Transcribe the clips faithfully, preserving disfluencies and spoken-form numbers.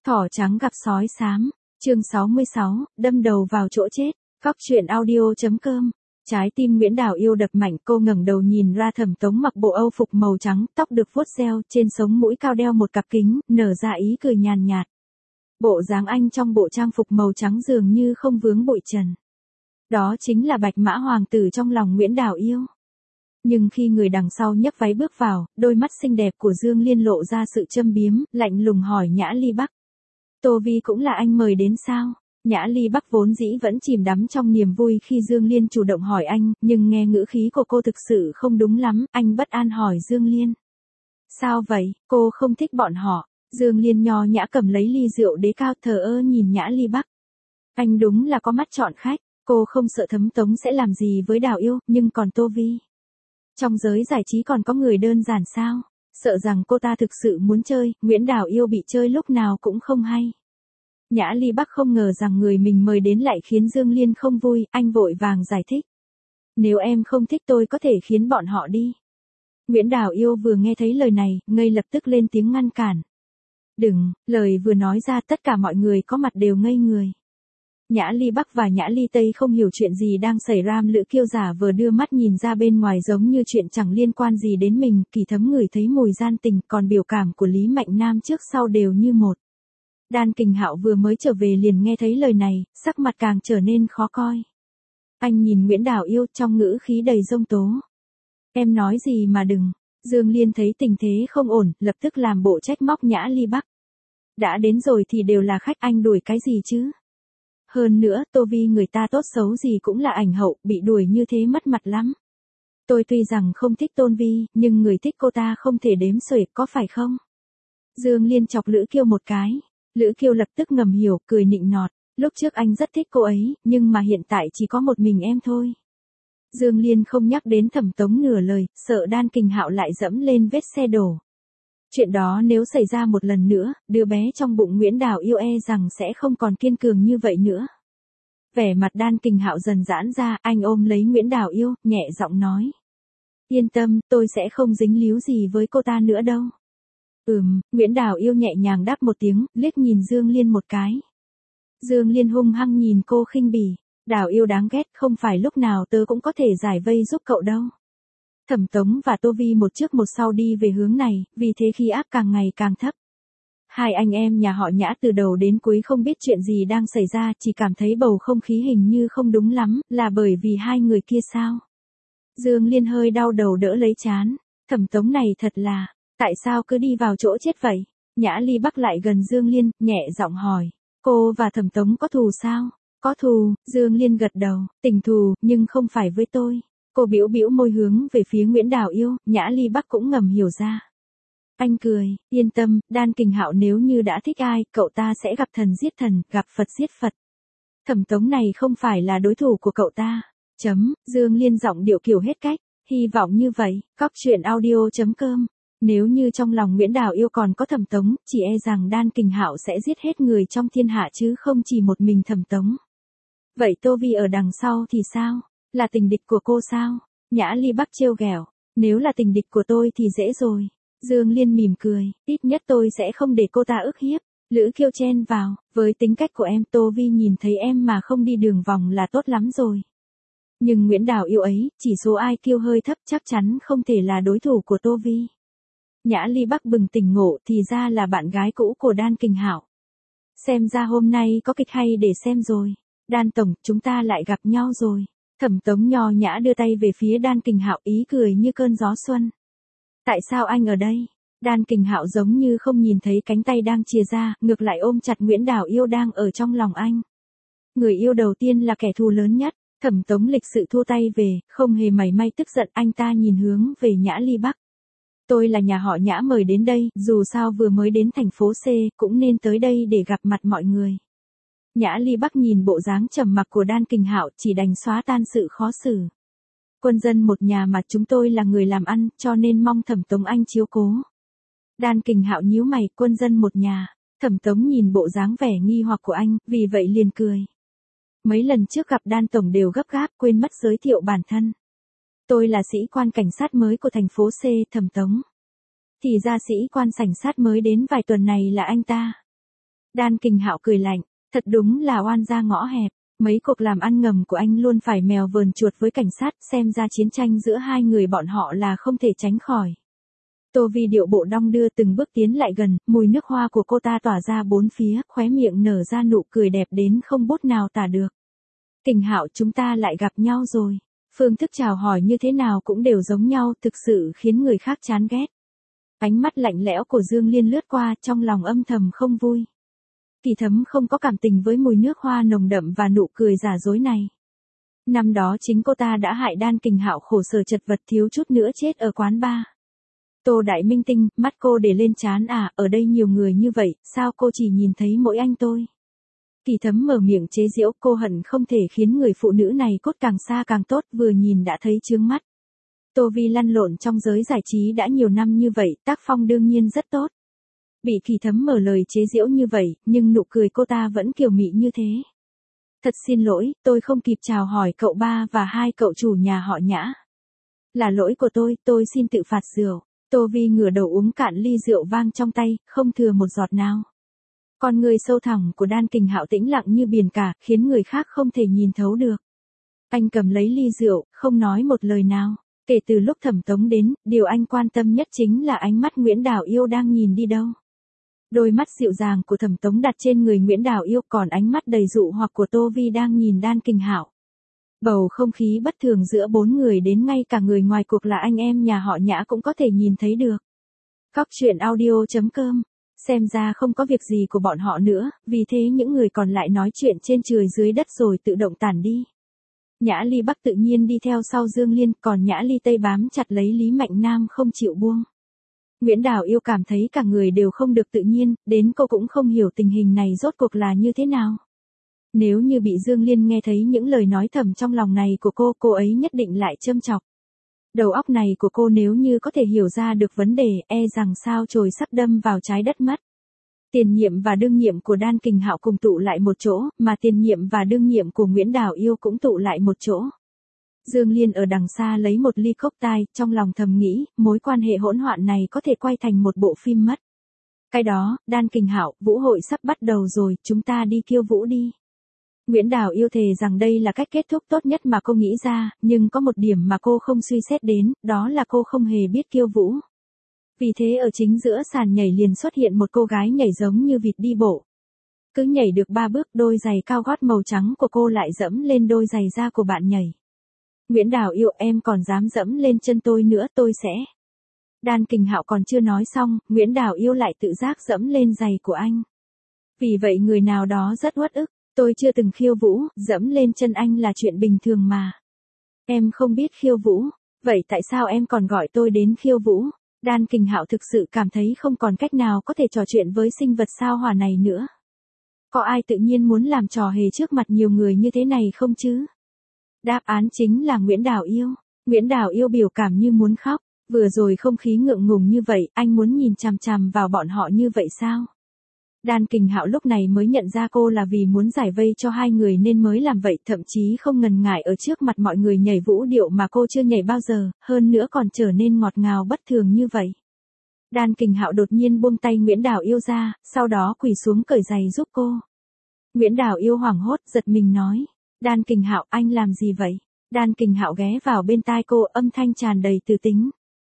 Thỏ trắng gặp sói xám, chương sáu mươi sáu, đâm đầu vào chỗ chết, Cóc truyện audio.com. Trái tim Nguyễn Đào Yêu đập mạnh, cô ngẩng đầu nhìn ra Thẩm Tống mặc bộ âu phục màu trắng, tóc được vuốt gel, trên sống mũi cao đeo một cặp kính, nở ra ý cười nhàn nhạt. Bộ dáng anh trong bộ trang phục màu trắng dường như không vướng bụi trần. Đó chính là Bạch Mã hoàng tử trong lòng Nguyễn Đào Yêu. Nhưng khi người đằng sau nhấc váy bước vào, đôi mắt xinh đẹp của Dương Liên lộ ra sự châm biếm, lạnh lùng hỏi Nhã Ly Bắc. Tô Vi cũng là anh mời đến sao? Nhã Ly Bắc vốn dĩ vẫn chìm đắm trong niềm vui khi Dương Liên chủ động hỏi anh, nhưng nghe ngữ khí của cô thực sự không đúng lắm, anh bất an hỏi Dương Liên. Sao vậy, cô không thích bọn họ? Dương Liên nho nhã cầm lấy ly rượu đế cao thờ ơ nhìn Nhã Ly Bắc. Anh đúng là có mắt chọn khách, cô không sợ Thấm Tống sẽ làm gì với Đào Yêu, nhưng còn Tô Vi. Trong giới giải trí còn có người đơn giản sao? Sợ rằng cô ta thực sự muốn chơi, Nguyễn Đào Yêu bị chơi lúc nào cũng không hay. Nhã Ly Bắc không ngờ rằng người mình mời đến lại khiến Dương Liên không vui, anh vội vàng giải thích. Nếu em không thích tôi có thể khiến bọn họ đi. Nguyễn Đào Yêu vừa nghe thấy lời này, ngây lập tức lên tiếng ngăn cản. Đừng, lời vừa nói ra tất cả mọi người có mặt đều ngây người. Nhã Ly Bắc và Nhã Ly Tây không hiểu chuyện gì đang xảy ra, Lữ Kiêu giả vừa đưa mắt nhìn ra bên ngoài giống như chuyện chẳng liên quan gì đến mình, Kỳ Thấm ngửi thấy mùi gian tình, còn biểu cảm của Lý Mạnh Nam trước sau đều như một. Đan Kình Hạo vừa mới trở về liền nghe thấy lời này, sắc mặt càng trở nên khó coi. Anh nhìn Nguyễn Đào Yêu trong ngữ khí đầy giông tố. Em nói gì mà đừng. Dương Liên thấy tình thế không ổn, lập tức làm bộ trách móc Nhã Ly Bắc. Đã đến rồi thì đều là khách, anh đuổi cái gì chứ? Hơn nữa, Tô Vi người ta tốt xấu gì cũng là ảnh hậu, bị đuổi như thế mất mặt lắm. Tôi tuy rằng không thích Tôn Vi, nhưng người thích cô ta không thể đếm xuể, có phải không? Dương Liên chọc Lữ Kiêu một cái. Lữ Kiêu lập tức ngầm hiểu, cười nịnh nọt. Lúc trước anh rất thích cô ấy, nhưng mà hiện tại chỉ có một mình em thôi. Dương Liên không nhắc đến Thẩm Tống nửa lời, sợ Đan Kình Hạo lại dẫm lên vết xe đổ. Chuyện đó nếu xảy ra một lần nữa, đứa bé trong bụng Nguyễn Đào Yêu e rằng sẽ không còn kiên cường như vậy nữa. Vẻ mặt Đan Kình Hạo dần giãn ra, anh ôm lấy Nguyễn Đào Yêu, nhẹ giọng nói. Yên tâm, tôi sẽ không dính líu gì với cô ta nữa đâu. Ừm, Nguyễn Đào Yêu nhẹ nhàng đáp một tiếng, liếc nhìn Dương Liên một cái. Dương Liên hung hăng nhìn cô khinh bỉ. Đào Yêu đáng ghét, không phải lúc nào tớ cũng có thể giải vây giúp cậu đâu. Thẩm Tống và Tô Vi một trước một sau đi về hướng này, vì thế khí áp càng ngày càng thấp. Hai anh em nhà họ Nhã từ đầu đến cuối không biết chuyện gì đang xảy ra, chỉ cảm thấy bầu không khí hình như không đúng lắm, là bởi vì hai người kia sao? Dương Liên hơi đau đầu đỡ lấy trán. Thẩm Tống này thật là, tại sao cứ đi vào chỗ chết vậy? Nhã Ly Bắc lại gần Dương Liên, nhẹ giọng hỏi. Cô và Thẩm Tống có thù sao? Có thù, Dương Liên gật đầu, tình thù, nhưng không phải với tôi. Cô bĩu bĩu môi hướng về phía Nguyễn Đào Yêu, Nhã Ly Bắc cũng ngầm hiểu ra. Anh cười, yên tâm, Đan Kình Hạo nếu như đã thích ai, cậu ta sẽ gặp thần giết thần, gặp Phật giết Phật. Thẩm Tống này không phải là đối thủ của cậu ta. Chấm, Dương Liên giọng điệu kiểu hết cách, hy vọng như vậy, Cóc truyện audio.com. Nếu như trong lòng Nguyễn Đào Yêu còn có Thẩm Tống, chỉ e rằng Đan Kình Hạo sẽ giết hết người trong thiên hạ chứ không chỉ một mình Thẩm Tống. Vậy Tô Vi ở đằng sau thì sao? Là tình địch của cô sao? Nhã Ly Bắc trêu ghẹo. Nếu là tình địch của tôi thì dễ rồi. Dương Liên mỉm cười, ít nhất tôi sẽ không để cô ta ức hiếp. Lữ Kiêu chen vào, với tính cách của em, Tô Vi nhìn thấy em mà không đi đường vòng là tốt lắm rồi. Nhưng Nguyễn Đào Yêu ấy, chỉ số i kiu hơi thấp, chắc chắn không thể là đối thủ của Tô Vi. Nhã Ly Bắc bừng tỉnh ngộ, thì ra là bạn gái cũ của Đan Kình Hạo. Xem ra hôm nay có kịch hay để xem rồi. Đan tổng, chúng ta lại gặp nhau rồi. Thẩm Tống nho nhã đưa tay về phía Đan Kình Hạo, ý cười như cơn gió xuân. Tại sao anh ở đây? Đan Kình Hạo giống như không nhìn thấy cánh tay đang chìa ra, ngược lại ôm chặt Nguyễn Đào Yêu đang ở trong lòng anh. Người yêu đầu tiên là kẻ thù lớn nhất. Thẩm Tống lịch sự thua tay về, không hề mảy may tức giận, anh ta nhìn hướng về Nhã Ly Bắc. Tôi là nhà họ Nhã mời đến đây, dù sao vừa mới đến thành phố C, cũng nên tới đây để gặp mặt mọi người. Nhã Ly Bắc nhìn bộ dáng trầm mặc của Đan Kình Hạo, chỉ đành xóa tan sự khó xử. Quân dân một nhà mà chúng tôi là người làm ăn, cho nên mong Thẩm Tống anh chiếu cố. Đan Kình Hạo nhíu mày, quân dân một nhà. Thẩm Tống nhìn bộ dáng vẻ nghi hoặc của anh, vì vậy liền cười. Mấy lần trước gặp Đan tổng đều gấp gáp, quên mất giới thiệu bản thân. Tôi là sĩ quan cảnh sát mới của thành phố C, Thẩm Tống. Thì ra sĩ quan cảnh sát mới đến vài tuần này là anh ta. Đan Kình Hạo cười lạnh, thật đúng là oan gia ngõ hẹp, mấy cuộc làm ăn ngầm của anh luôn phải mèo vờn chuột với cảnh sát, xem ra chiến tranh giữa hai người bọn họ là không thể tránh khỏi. Tô Vi điệu bộ đong đưa từng bước tiến lại gần, mùi nước hoa của cô ta tỏa ra bốn phía, khóe miệng nở ra nụ cười đẹp đến không bút nào tả được. Kình Hạo, chúng ta lại gặp nhau rồi. Phương thức chào hỏi như thế nào cũng đều giống nhau, thực sự khiến người khác chán ghét. Ánh mắt lạnh lẽo của Dương Liên lướt qua, trong lòng âm thầm không vui. Kỳ Thấm không có cảm tình với mùi nước hoa nồng đậm và nụ cười giả dối này. Năm đó chính cô ta đã hại Đan Kình Hạo khổ sở chật vật thiếu chút nữa chết ở quán bar. Tô Đại Minh Tinh, mắt cô để lên trán à, ở đây nhiều người như vậy, sao cô chỉ nhìn thấy mỗi anh tôi? Kỳ Thấm mở miệng chế giễu, cô hận không thể khiến người phụ nữ này cốt càng xa càng tốt, vừa nhìn đã thấy chướng mắt. Tô Vi lăn lộn trong giới giải trí đã nhiều năm như vậy, tác phong đương nhiên rất tốt. Bị Kỳ Thấm mở lời chế giễu như vậy, nhưng nụ cười cô ta vẫn kiều mị như thế. Thật xin lỗi, tôi không kịp chào hỏi cậu ba và hai cậu chủ nhà họ Nhã. Là lỗi của tôi, tôi xin tự phạt rượu. Tô Vi ngửa đầu uống cạn ly rượu vang trong tay, không thừa một giọt nào. Con người sâu thẳm của Đan Kình Hạo tĩnh lặng như biển cả, khiến người khác không thể nhìn thấu được. Anh cầm lấy ly rượu, không nói một lời nào. Kể từ lúc Thẩm Tống đến, điều anh quan tâm nhất chính là ánh mắt Nguyễn Đào Yêu đang nhìn đi đâu. Đôi mắt dịu dàng của Thẩm Tống đặt trên người Nguyễn Đào Yêu, còn ánh mắt đầy dụ hoặc của Tô Vi đang nhìn Đan Kình Hạo. Bầu không khí bất thường giữa bốn người đến ngay cả người ngoài cuộc là anh em nhà họ Nhã cũng có thể nhìn thấy được. Cóc truyện audio chấm com. Xem ra không có việc gì của bọn họ nữa, vì thế những người còn lại nói chuyện trên trời dưới đất rồi tự động tản đi. Nhã Ly Bắc tự nhiên đi theo sau Dương Liên, còn Nhã Ly Tây bám chặt lấy Lý Mạnh Nam không chịu buông. Nguyễn Đào Yêu cảm thấy cả người đều không được tự nhiên, đến cô cũng không hiểu tình hình này rốt cuộc là như thế nào. Nếu như bị Dương Liên nghe thấy những lời nói thầm trong lòng này của cô, cô ấy nhất định lại châm chọc. Đầu óc này của cô nếu như có thể hiểu ra được vấn đề, e rằng sao chổi sắp đâm vào trái đất mất. Tiền nhiệm và đương nhiệm của Đan Kình Hạo cùng tụ lại một chỗ, mà tiền nhiệm và đương nhiệm của Nguyễn Đào Yêu cũng tụ lại một chỗ. Dương Liên ở đằng xa lấy một ly cốc tai, trong lòng thầm nghĩ, mối quan hệ hỗn loạn này có thể quay thành một bộ phim mất. Cái đó, Đan Kình Hạo, vũ hội sắp bắt đầu rồi, chúng ta đi khiêu vũ đi. Nguyễn Đào Yêu thề rằng đây là cách kết thúc tốt nhất mà cô nghĩ ra, nhưng có một điểm mà cô không suy xét đến, đó là cô không hề biết khiêu vũ. Vì thế ở chính giữa sàn nhảy liền xuất hiện một cô gái nhảy giống như vịt đi bộ. Cứ nhảy được ba bước, đôi giày cao gót màu trắng của cô lại dẫm lên đôi giày da của bạn nhảy. Nguyễn Đào Yêu, em còn dám dẫm lên chân tôi nữa, tôi sẽ. Đan Kình Hạo còn chưa nói xong, Nguyễn Đào Yêu lại tự giác dẫm lên giày của anh. Vì vậy người nào đó rất uất ức. Tôi chưa từng khiêu vũ, dẫm lên chân anh là chuyện bình thường mà. Em không biết khiêu vũ, vậy tại sao em còn gọi tôi đến khiêu vũ? Đan Kình Hạo thực sự cảm thấy không còn cách nào có thể trò chuyện với sinh vật sao hỏa này nữa. Có ai tự nhiên muốn làm trò hề trước mặt nhiều người như thế này không chứ? Đáp án chính là Nguyễn Đào Yêu. Nguyễn Đào Yêu biểu cảm như muốn khóc, vừa rồi không khí ngượng ngùng như vậy, anh muốn nhìn chằm chằm vào bọn họ như vậy sao? Đan Kình Hạo lúc này mới nhận ra cô là vì muốn giải vây cho hai người nên mới làm vậy, thậm chí không ngần ngại ở trước mặt mọi người nhảy vũ điệu mà cô chưa nhảy bao giờ, hơn nữa còn trở nên ngọt ngào bất thường như vậy. Đan Kình Hạo đột nhiên buông tay Nguyễn Đào Yêu ra, sau đó quỳ xuống cởi giày giúp cô. Nguyễn Đào Yêu hoảng hốt, giật mình nói, Đan Kình Hạo, anh làm gì vậy? Đan Kình Hạo ghé vào bên tai cô, âm thanh tràn đầy từ tính.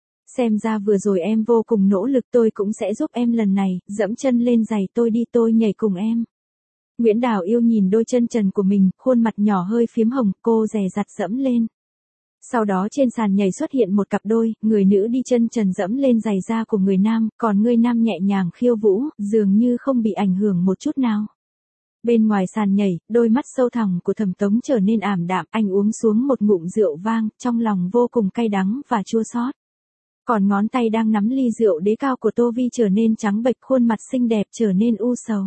Xem ra vừa rồi em vô cùng nỗ lực, tôi cũng sẽ giúp em lần này, dẫm chân lên giày tôi đi, tôi nhảy cùng em. Nguyễn Đào Yêu nhìn đôi chân trần của mình, khuôn mặt nhỏ hơi phiếm hồng, cô dè dặt dẫm lên. Sau đó trên sàn nhảy xuất hiện một cặp đôi, người nữ đi chân trần dẫm lên giày da của người nam, còn người nam nhẹ nhàng khiêu vũ, dường như không bị ảnh hưởng một chút nào. Bên ngoài sàn nhảy, đôi mắt sâu thẳm của Thẩm Tống trở nên ảm đạm, anh uống xuống một ngụm rượu vang, trong lòng vô cùng cay đắng và chua xót. Còn ngón tay đang nắm ly rượu đế cao của Tô Vi trở nên trắng bệch, khuôn mặt xinh đẹp trở nên u sầu.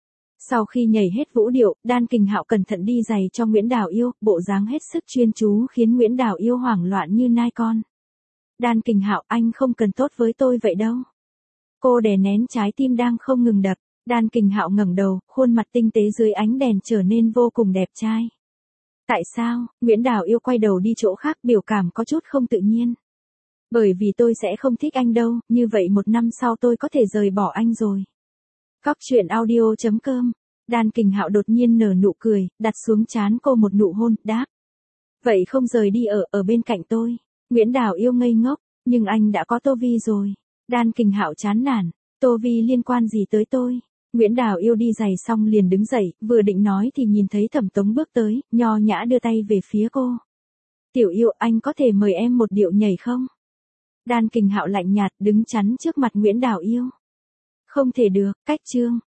Sau khi nhảy hết vũ điệu, Đan Kình Hạo cẩn thận đi giày cho Nguyễn Đào Yêu, bộ dáng hết sức chuyên chú khiến Nguyễn Đào Yêu hoảng loạn như nai con. Đan Kình Hạo, anh không cần tốt với tôi vậy đâu. Cô đè nén trái tim đang không ngừng đập. Đan Kình Hạo ngẩng đầu, khuôn mặt tinh tế dưới ánh đèn trở nên vô cùng đẹp trai. Tại sao? Nguyễn Đào Yêu quay đầu đi chỗ khác, biểu cảm có chút không tự nhiên. Bởi vì tôi sẽ không thích anh đâu, như vậy một năm sau tôi có thể rời bỏ anh rồi. Cóc truyện audio chấm com. Đan Kình Hạo đột nhiên nở nụ cười, đặt xuống trán cô một nụ hôn, đáp. Vậy không rời đi ở, ở bên cạnh tôi. Nguyễn Đào Yêu ngây ngốc, nhưng anh đã có Tô Vi rồi. Đan Kình Hạo chán nản, Tô Vi liên quan gì tới tôi? Nguyễn Đào Yêu đi giày xong liền đứng dậy, vừa định nói thì nhìn thấy Thẩm Tống bước tới, nho nhã đưa tay về phía cô. Tiểu Yêu, anh có thể mời em một điệu nhảy không? Đan Kình Hạo lạnh nhạt đứng chắn trước mặt Nguyễn Đào Yêu. Không thể được, cách chương.